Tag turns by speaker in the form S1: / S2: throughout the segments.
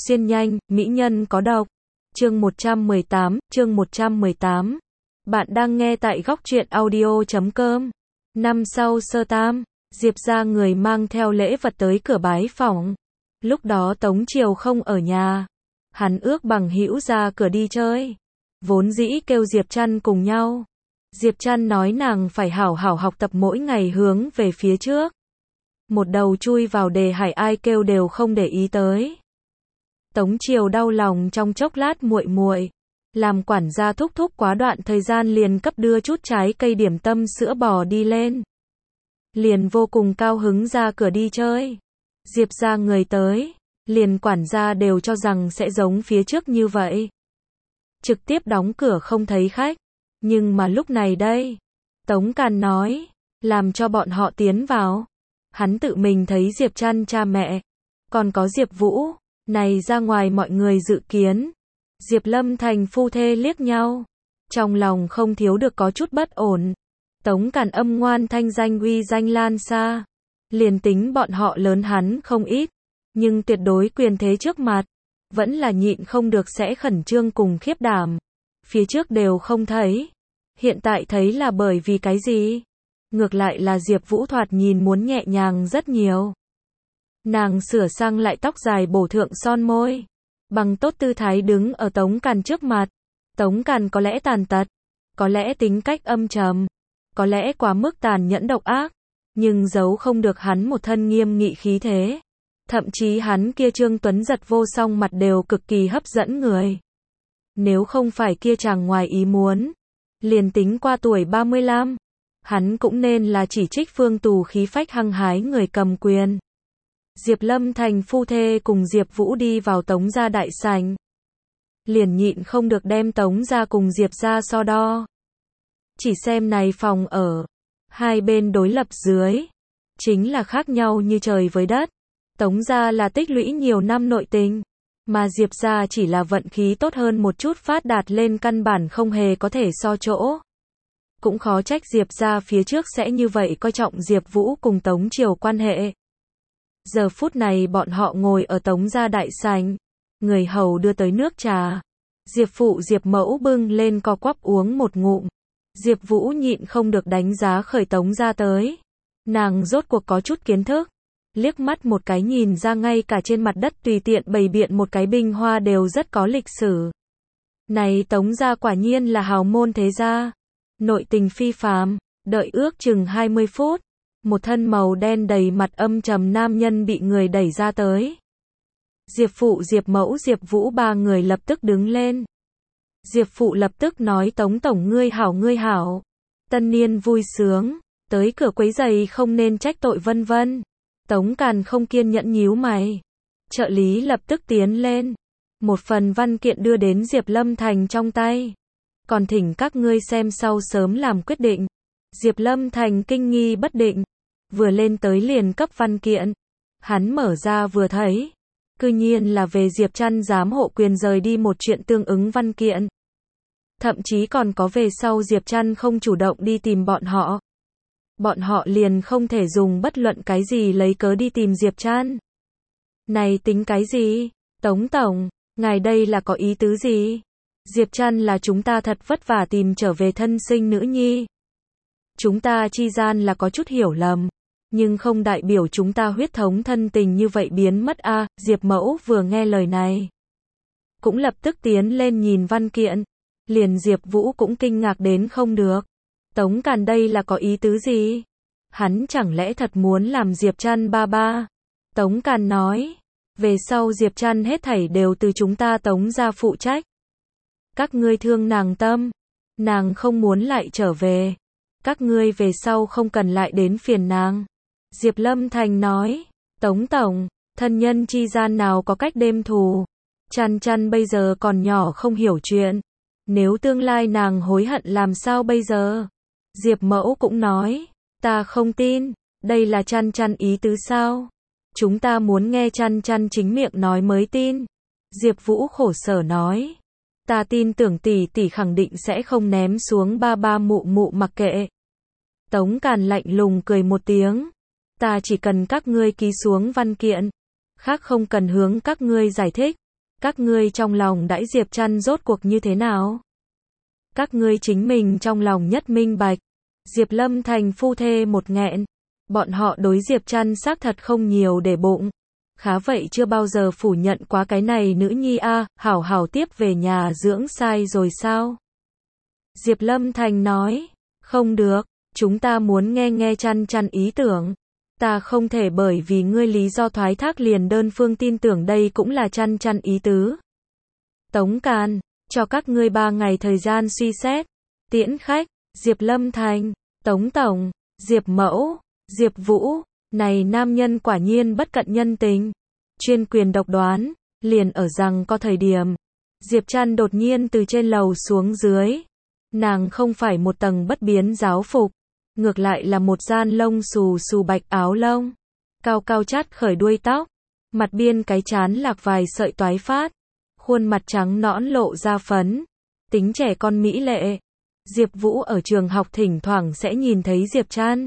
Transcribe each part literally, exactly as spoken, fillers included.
S1: Xuyên nhanh, mỹ nhân có độc. Chương một trăm mười tám, chương một trăm mười tám. Bạn đang nghe tại góc truyện audio chấm com. Năm sau sơ tam, Diệp ra người mang theo lễ vật tới cửa bái phỏng. Lúc đó Tống Triều không ở nhà. Hắn ước bằng hữu ra cửa đi chơi. Vốn dĩ kêu Diệp Trăn cùng nhau. Diệp Trăn nói nàng phải hảo hảo học tập mỗi ngày hướng về phía trước. Một đầu chui vào đề hải ai kêu đều không để ý tới. Tống Triều đau lòng trong chốc lát muội muội, làm quản gia thúc thúc quá đoạn thời gian liền cấp đưa chút trái cây điểm tâm sữa bò đi lên. Liền vô cùng cao hứng ra cửa đi chơi. Diệp ra người tới, liền quản gia đều cho rằng sẽ giống phía trước như vậy. Trực tiếp đóng cửa không thấy khách. Nhưng mà lúc này đây, Tống Càn nói, làm cho bọn họ tiến vào. Hắn tự mình thấy Diệp Trăn cha mẹ, còn có Diệp Vũ, này ra ngoài mọi người dự kiến. Diệp Lâm Thành phu thê liếc nhau, trong lòng không thiếu được có chút bất ổn. Tống Càn âm ngoan thanh danh uy danh lan xa, liền tính bọn họ lớn hắn không ít, nhưng tuyệt đối quyền thế trước mặt, vẫn là nhịn không được sẽ khẩn trương cùng khiếp đảm. Phía trước đều không thấy, hiện tại thấy là bởi vì cái gì? Ngược lại là Diệp Vũ thoạt nhìn muốn nhẹ nhàng rất nhiều. Nàng sửa sang lại tóc dài bổ thượng son môi, bằng tốt tư thái đứng ở Tống Càn trước mặt. Tống Càn có lẽ tàn tật, có lẽ tính cách âm trầm, có lẽ quá mức tàn nhẫn độc ác, nhưng giấu không được hắn một thân nghiêm nghị khí thế. Thậm chí hắn kia trương tuấn giật vô song mặt đều cực kỳ hấp dẫn người. Nếu không phải kia chàng ngoài ý muốn, liền tính qua tuổi ba mươi lăm, hắn cũng nên là chỉ trích Phương Tù khí phách hăng hái người cầm quyền. Diệp Lâm Thành phu thê cùng Diệp Vũ đi vào Tống gia đại sảnh. Liền nhịn không được đem Tống gia cùng Diệp gia so đo. Chỉ xem này phòng ở, hai bên đối lập dưới, chính là khác nhau như trời với đất. Tống gia là tích lũy nhiều năm nội tình, mà Diệp gia chỉ là vận khí tốt hơn một chút phát đạt lên căn bản không hề có thể so chỗ. Cũng khó trách Diệp gia phía trước sẽ như vậy coi trọng Diệp Vũ cùng Tống Triều quan hệ. Giờ phút này bọn họ ngồi ở Tống gia đại sảnh, người hầu đưa tới nước trà. Diệp phụ Diệp mẫu bưng lên co quắp uống một ngụm. Diệp Vũ nhịn không được đánh giá khởi Tống gia tới. Nàng rốt cuộc có chút kiến thức, liếc mắt một cái nhìn ra ngay cả trên mặt đất tùy tiện bày biện một cái bình hoa đều rất có lịch sử. Này Tống gia quả nhiên là hào môn thế gia, nội tình phi phàm. Đợi ước chừng hai mươi phút, một thân màu đen đầy mặt âm trầm nam nhân bị người đẩy ra tới. Diệp phụ Diệp mẫu Diệp Vũ ba người lập tức đứng lên. Diệp phụ lập tức nói Tống tổng ngươi hảo ngươi hảo. Tân niên vui sướng, tới cửa quấy giày không nên trách tội vân vân. Tống Càn không kiên nhẫn nhíu mày. Trợ lý lập tức tiến lên, một phần văn kiện đưa đến Diệp Lâm Thành trong tay. Còn thỉnh các ngươi xem sau sớm làm quyết định. Diệp Lâm Thành kinh nghi bất định, vừa lên tới liền cấp văn kiện. Hắn mở ra vừa thấy, cư nhiên là về Diệp Trăn giám hộ quyền rời đi một chuyện tương ứng văn kiện. Thậm chí còn có về sau Diệp Trăn không chủ động đi tìm bọn họ. Bọn họ liền không thể dùng bất luận cái gì lấy cớ đi tìm Diệp Trăn. Này tính cái gì? Tống tổng, ngài đây là có ý tứ gì? Diệp Trăn là chúng ta thật vất vả tìm trở về thân sinh nữ nhi. Chúng ta chi gian là có chút hiểu lầm, nhưng không đại biểu chúng ta huyết thống thân tình như vậy biến mất a. À, Diệp mẫu vừa nghe lời này, cũng lập tức tiến lên nhìn văn kiện. Liền Diệp Vũ cũng kinh ngạc đến không được. Tống Càn đây là có ý tứ gì? Hắn chẳng lẽ thật muốn làm Diệp Trăn ba ba? Tống Càn nói, về sau Diệp Trăn hết thảy đều từ chúng ta Tống gia phụ trách. Các ngươi thương nàng tâm, nàng không muốn lại trở về. Các ngươi về sau không cần lại đến phiền nàng. Diệp Lâm Thành nói, Tống tổng, thân nhân chi gian nào có cách đêm thù. Trăn Trăn bây giờ còn nhỏ không hiểu chuyện. Nếu tương lai nàng hối hận làm sao bây giờ? Diệp mẫu cũng nói, ta không tin, đây là Trăn Trăn ý tứ sao? Chúng ta muốn nghe Trăn Trăn chính miệng nói mới tin. Diệp Vũ khổ sở nói, ta tin tưởng tỷ tỷ khẳng định sẽ không ném xuống ba ba mụ mụ mặc kệ. Tống Càn lạnh lùng cười một tiếng, ta chỉ cần các ngươi ký xuống văn kiện, khác không cần hướng các ngươi giải thích. Các ngươi trong lòng đãi Diệp Trăn rốt cuộc như thế nào? Các ngươi chính mình trong lòng nhất minh bạch. Diệp Lâm Thành phu thê một nghẹn. Bọn họ đối Diệp Trăn xác thật không nhiều để bụng. Khá vậy chưa bao giờ phủ nhận quá cái này nữ nhi a, à, hảo hảo tiếp về nhà dưỡng sai rồi sao? Diệp Lâm Thành nói, không được, chúng ta muốn nghe nghe Trăn Trăn ý tưởng. Ta không thể bởi vì ngươi lý do thoái thác liền đơn phương tin tưởng đây cũng là Trăn Trăn ý tứ. Tống Càn, cho các ngươi ba ngày thời gian suy xét. Tiễn khách, Diệp Lâm Thành, Tống Tổng, Diệp Mẫu, Diệp Vũ, này nam nhân quả nhiên bất cận nhân tình. Chuyên quyền độc đoán, liền ở rằng có thời điểm. Diệp Trăn đột nhiên từ trên lầu xuống dưới. Nàng không phải một tầng bất biến giáo phục, ngược lại là một gian lông xù xù bạch áo lông. Cao cao chát khởi đuôi tóc, mặt biên cái chán lạc vài sợi toái phát. Khuôn mặt trắng nõn lộ ra phấn, tính trẻ con mỹ lệ. Diệp Vũ ở trường học thỉnh thoảng sẽ nhìn thấy Diệp Trăn.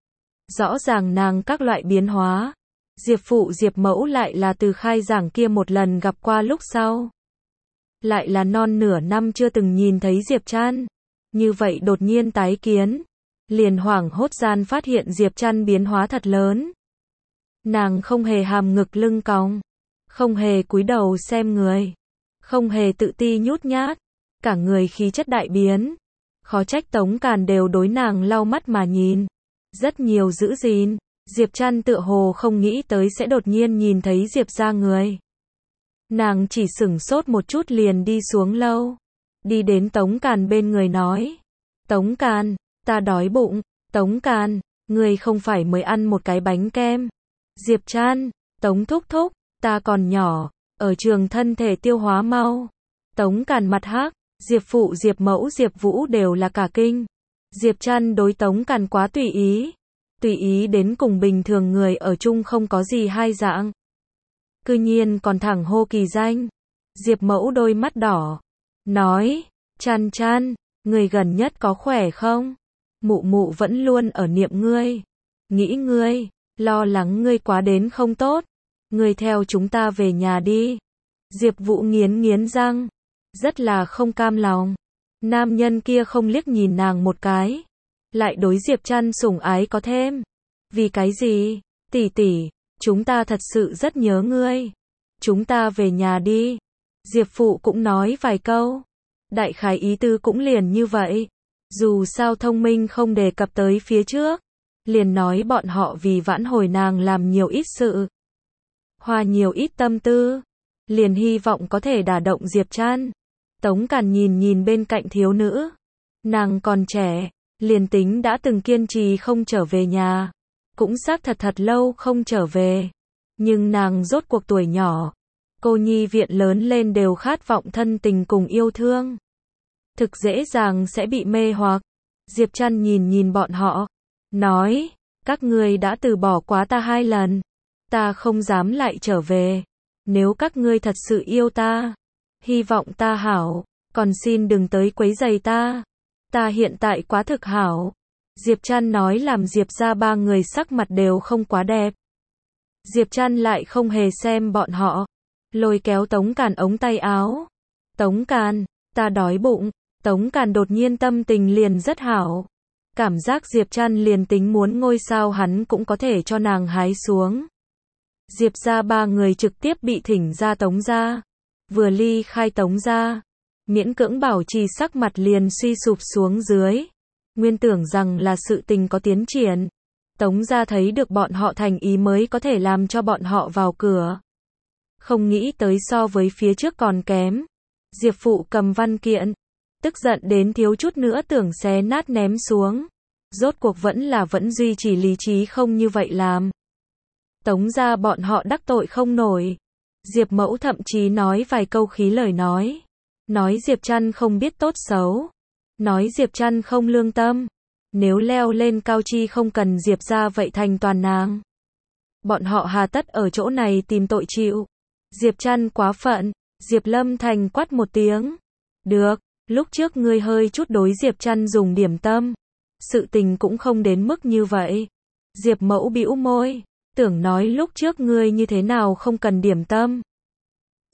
S1: Rõ ràng nàng các loại biến hóa. Diệp Phụ Diệp Mẫu lại là từ khai giảng kia một lần gặp qua lúc sau. Lại là non nửa năm chưa từng nhìn thấy Diệp Trăn. Như vậy đột nhiên tái kiến. Liền hoảng hốt gian phát hiện Diệp Trăn biến hóa thật lớn. Nàng không hề hàm ngực lưng cong. Không hề cúi đầu xem người. Không hề tự ti nhút nhát. Cả người khí chất đại biến. Khó trách Tống Càn đều đối nàng lau mắt mà nhìn. Rất nhiều giữ gìn. Diệp Trăn tựa hồ không nghĩ tới sẽ đột nhiên nhìn thấy Diệp ra người. Nàng chỉ sửng sốt một chút liền đi xuống lâu. Đi đến Tống Càn bên người nói. Tống Càn, ta đói bụng. Tống Càn, người không phải mới ăn một cái bánh kem. Diệp Trăn, Tống thúc thúc, ta còn nhỏ, ở trường thân thể tiêu hóa mau. Tống Càn mặt hắc, Diệp Phụ Diệp Mẫu Diệp Vũ đều là cả kinh. Diệp Trăn đối Tống Càn quá tùy ý. Tùy ý đến cùng bình thường người ở chung không có gì hai dạng. Cư nhiên còn thẳng hô kỳ danh. Diệp Mẫu đôi mắt đỏ. Nói, Trăn Trăn, người gần nhất có khỏe không? Mụ mụ vẫn luôn ở niệm ngươi. Nghĩ ngươi, lo lắng ngươi quá đến không tốt. Ngươi theo chúng ta về nhà đi. Diệp Vũ nghiến nghiến răng. Rất là không cam lòng. Nam nhân kia không liếc nhìn nàng một cái. Lại đối Diệp Trăn sủng ái có thêm. Vì cái gì? Tỷ tỷ, chúng ta thật sự rất nhớ ngươi. Chúng ta về nhà đi. Diệp Phụ cũng nói vài câu. Đại khái ý tư cũng liền như vậy. Dù sao thông minh không đề cập tới phía trước. Liền nói bọn họ vì vãn hồi nàng làm nhiều ít sự. Hoa nhiều ít tâm tư. Liền hy vọng có thể đả động Diệp Trăn. Tống Càn nhìn nhìn bên cạnh thiếu nữ. Nàng còn trẻ. Liền tính đã từng kiên trì không trở về nhà. Cũng xác thật thật lâu không trở về. Nhưng nàng rốt cuộc tuổi nhỏ. Cô nhi viện lớn lên đều khát vọng thân tình cùng yêu thương. Thực dễ dàng sẽ bị mê hoặc. Diệp Trăn nhìn nhìn bọn họ. Nói, các ngươi đã từ bỏ quá ta hai lần. Ta không dám lại trở về. Nếu các ngươi thật sự yêu ta. Hy vọng ta hảo. Còn xin đừng tới quấy rầy ta. Ta hiện tại quá thực hảo. Diệp Trăn nói làm Diệp ra ba người sắc mặt đều không quá đẹp. Diệp Trăn lại không hề xem bọn họ. Lôi kéo Tống Càn ống tay áo. Tống Càn, ta đói bụng. Tống Càn đột nhiên tâm tình liền rất hảo. Cảm giác Diệp Trăn liền tính muốn ngôi sao hắn cũng có thể cho nàng hái xuống. Diệp ra ba người trực tiếp bị thỉnh ra Tống ra. Vừa ly khai Tống ra. Miễn cưỡng bảo trì sắc mặt liền suy sụp xuống dưới. Nguyên tưởng rằng là sự tình có tiến triển. Tống ra thấy được bọn họ thành ý mới có thể làm cho bọn họ vào cửa. Không nghĩ tới so với phía trước còn kém. Diệp Phụ cầm văn kiện. Tức giận đến thiếu chút nữa tưởng xé nát ném xuống. Rốt cuộc vẫn là vẫn duy trì lý trí không như vậy làm. Tống ra bọn họ đắc tội không nổi. Diệp Mẫu thậm chí nói vài câu khí lời nói. Nói Diệp Trăn không biết tốt xấu. Nói Diệp Trăn không lương tâm. Nếu leo lên cao chi không cần Diệp ra vậy thành toàn nàng. Bọn họ hà tất ở chỗ này tìm tội chịu. Diệp Trăn quá phận. Diệp Lâm Thành quát một tiếng. Được, lúc trước ngươi hơi chút đối Diệp Trăn dùng điểm tâm. Sự tình cũng không đến mức như vậy. Diệp Mẫu bĩu môi. Tưởng nói lúc trước ngươi như thế nào không cần điểm tâm.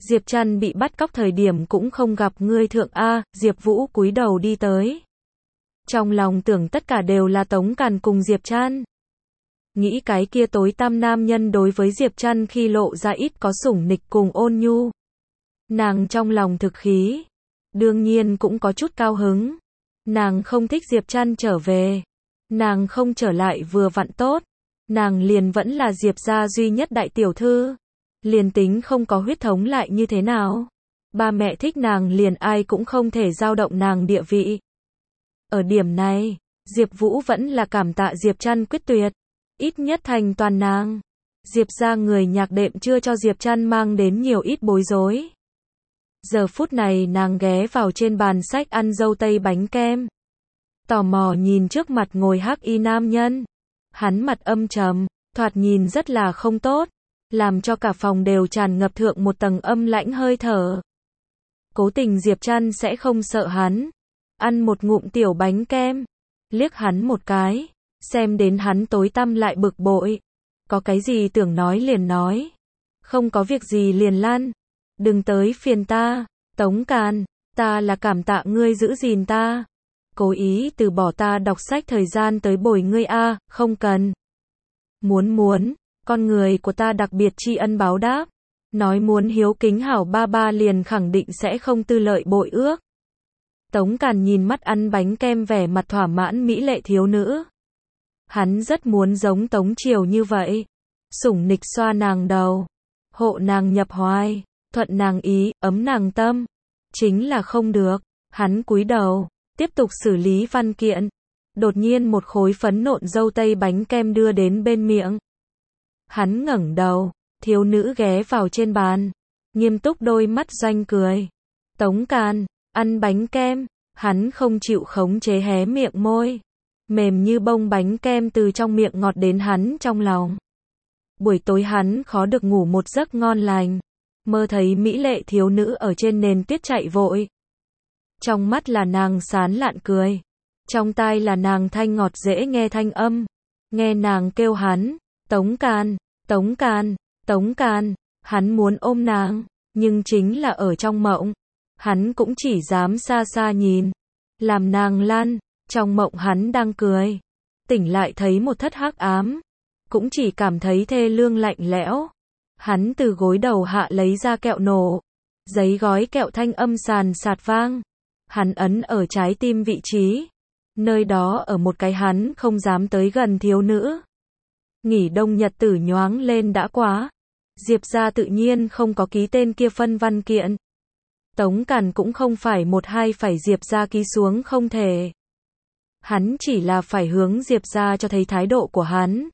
S1: Diệp Trăn bị bắt cóc thời điểm cũng không gặp ngươi thượng A, Diệp Vũ cúi đầu đi tới. Trong lòng tưởng tất cả đều là Tống Càn cùng Diệp Trăn. Nghĩ cái kia tối tăm nam nhân đối với Diệp Trăn khi lộ ra ít có sủng nịch cùng ôn nhu. Nàng trong lòng thực khí. Đương nhiên cũng có chút cao hứng. Nàng không thích Diệp Trăn trở về. Nàng không trở lại vừa vặn tốt. Nàng liền vẫn là Diệp gia duy nhất đại tiểu thư. Liền tính không có huyết thống lại như thế nào. Ba mẹ thích nàng liền ai cũng không thể dao động nàng địa vị. Ở điểm này, Diệp Vũ vẫn là cảm tạ Diệp Trăn quyết tuyệt. Ít nhất thành toàn nàng. Diệp gia người nhạc đệm chưa cho Diệp Trăn mang đến nhiều ít bối rối. Giờ phút này nàng ghé vào trên bàn sách ăn dâu tây bánh kem. Tò mò nhìn trước mặt ngồi hắc y nam nhân. Hắn mặt âm trầm, thoạt nhìn rất là không tốt. Làm cho cả phòng đều tràn ngập thượng một tầng âm lãnh hơi thở. Cố tình Diệp Trăn sẽ không sợ hắn. Ăn một ngụm tiểu bánh kem. Liếc hắn một cái. Xem đến hắn tối tăm lại bực bội. Có cái gì tưởng nói liền nói. Không có việc gì liền lăn. Đừng tới phiền ta. Tống Càn, ta là cảm tạ ngươi giữ gìn ta. Cố ý từ bỏ ta đọc sách thời gian tới bồi ngươi a, không cần. Muốn muốn, con người của ta đặc biệt tri ân báo đáp. Nói muốn hiếu kính hảo ba ba liền khẳng định sẽ không tư lợi bội ước. Tống Càn nhìn mắt ăn bánh kem vẻ mặt thỏa mãn mỹ lệ thiếu nữ. Hắn rất muốn giống Tống Triều như vậy. Sủng nịch xoa nàng đầu. Hộ nàng nhập hoài. Thuận nàng ý, ấm nàng tâm. Chính là không được. Hắn cúi đầu. Tiếp tục xử lý văn kiện. Đột nhiên một khối phấn nộn dâu tây bánh kem đưa đến bên miệng. Hắn ngẩng đầu. Thiếu nữ ghé vào trên bàn. Nghiêm túc đôi mắt doanh cười. Tống Càn, ăn bánh kem. Hắn không chịu khống chế hé miệng môi. Mềm như bông bánh kem từ trong miệng ngọt đến hắn trong lòng. Buổi tối hắn khó được ngủ một giấc ngon lành. Mơ thấy mỹ lệ thiếu nữ ở trên nền tuyết chạy vội. Trong mắt là nàng sán lạn cười. Trong tai là nàng thanh ngọt dễ nghe thanh âm. Nghe nàng kêu hắn. Tống Càn, Tống Càn, Tống Càn. Hắn muốn ôm nàng. Nhưng chính là ở trong mộng. Hắn cũng chỉ dám xa xa nhìn. Làm nàng lăn. Trong mộng hắn đang cười. Tỉnh lại thấy một thất hắc ám. Cũng chỉ cảm thấy thê lương lạnh lẽo. Hắn từ gối đầu hạ lấy ra kẹo nổ. Giấy gói kẹo thanh âm sàn sạt vang. Hắn ấn ở trái tim vị trí. Nơi đó ở một cái hắn không dám tới gần thiếu nữ. Nghỉ đông nhật tử nhoáng lên đã quá. Diệp gia tự nhiên không có ký tên kia phân văn kiện. Tống Càn cũng không phải một hai phải Diệp gia ký xuống không thể. Hắn chỉ là phải hướng Diệp gia cho thấy thái độ của hắn.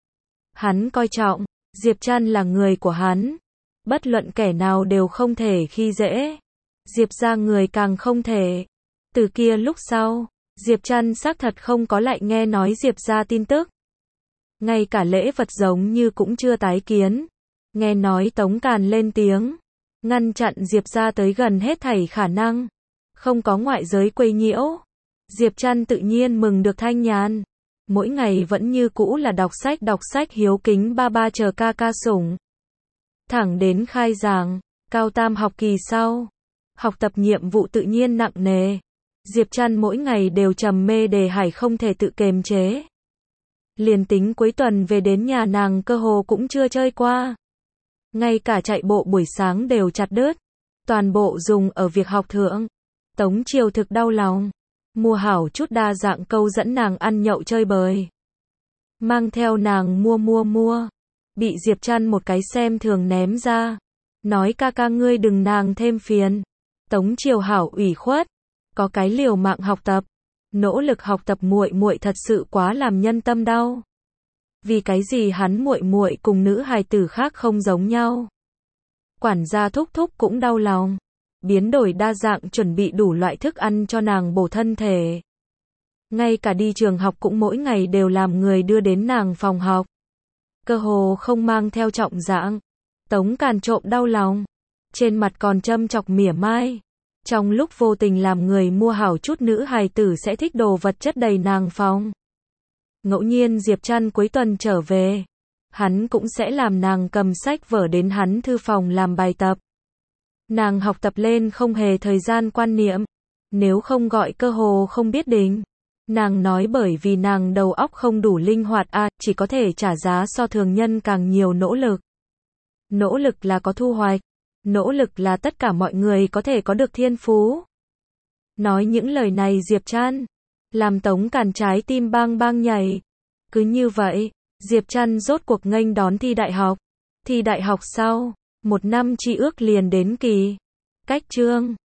S1: Hắn coi trọng, Diệp Trăn là người của hắn. Bất luận kẻ nào đều không thể khi dễ. Diệp gia người càng không thể. Từ kia lúc sau, Diệp Trăn xác thật không có lại nghe nói Diệp gia tin tức. Ngay cả lễ vật giống như cũng chưa tái kiến. Nghe nói Tống Càn lên tiếng. Ngăn chặn Diệp gia tới gần hết thảy khả năng. Không có ngoại giới quấy nhiễu. Diệp Trăn tự nhiên mừng được thanh nhàn. Mỗi ngày vẫn như cũ là đọc sách đọc sách hiếu kính ba ba chờ ca ca sủng. Thẳng đến khai giảng, cao tam học kỳ sau. Học tập nhiệm vụ tự nhiên nặng nề. Diệp Trăn mỗi ngày đều trầm mê đề hải không thể tự kiềm chế. Liền tính cuối tuần về đến nhà nàng cơ hồ cũng chưa chơi qua. Ngay cả chạy bộ buổi sáng đều chặt đứt. Toàn bộ dùng ở việc học thượng. Tống Triều thực đau lòng. Mua hảo chút đa dạng câu dẫn nàng ăn nhậu chơi bời. Mang theo nàng mua mua mua. Bị Diệp Trăn một cái xem thường ném ra. Nói ca ca ngươi đừng nàng thêm phiền. Tống Triều hảo ủy khuất. Có cái liều mạng học tập. Nỗ lực học tập muội muội thật sự quá làm nhân tâm đau. Vì cái gì hắn muội muội cùng nữ hài tử khác không giống nhau. Quản gia thúc thúc cũng đau lòng. Biến đổi đa dạng chuẩn bị đủ loại thức ăn cho nàng bổ thân thể. Ngay cả đi trường học cũng mỗi ngày đều làm người đưa đến nàng phòng học. Cơ hồ không mang theo trọng dạng. Tống Càn trộm đau lòng. Trên mặt còn châm chọc mỉa mai. Trong lúc vô tình làm người mua hảo chút nữ hài tử sẽ thích đồ vật chất đầy nàng phòng. Ngẫu nhiên Diệp Trăn cuối tuần trở về. Hắn cũng sẽ làm nàng cầm sách vở đến hắn thư phòng làm bài tập. Nàng học tập lên không hề thời gian quan niệm. Nếu không gọi cơ hồ không biết định. Nàng nói bởi vì nàng đầu óc không đủ linh hoạt à, chỉ có thể trả giá so thường nhân càng nhiều nỗ lực. Nỗ lực là có thu hoạch. Nỗ lực là tất cả mọi người có thể có được thiên phú. Nói những lời này Diệp Trăn làm Tống Càn trái tim bang bang nhảy. Cứ như vậy, Diệp Trăn rốt cuộc nghênh đón thi đại học. Thi đại học sau, một năm tri ước liền đến kỳ. Cách chương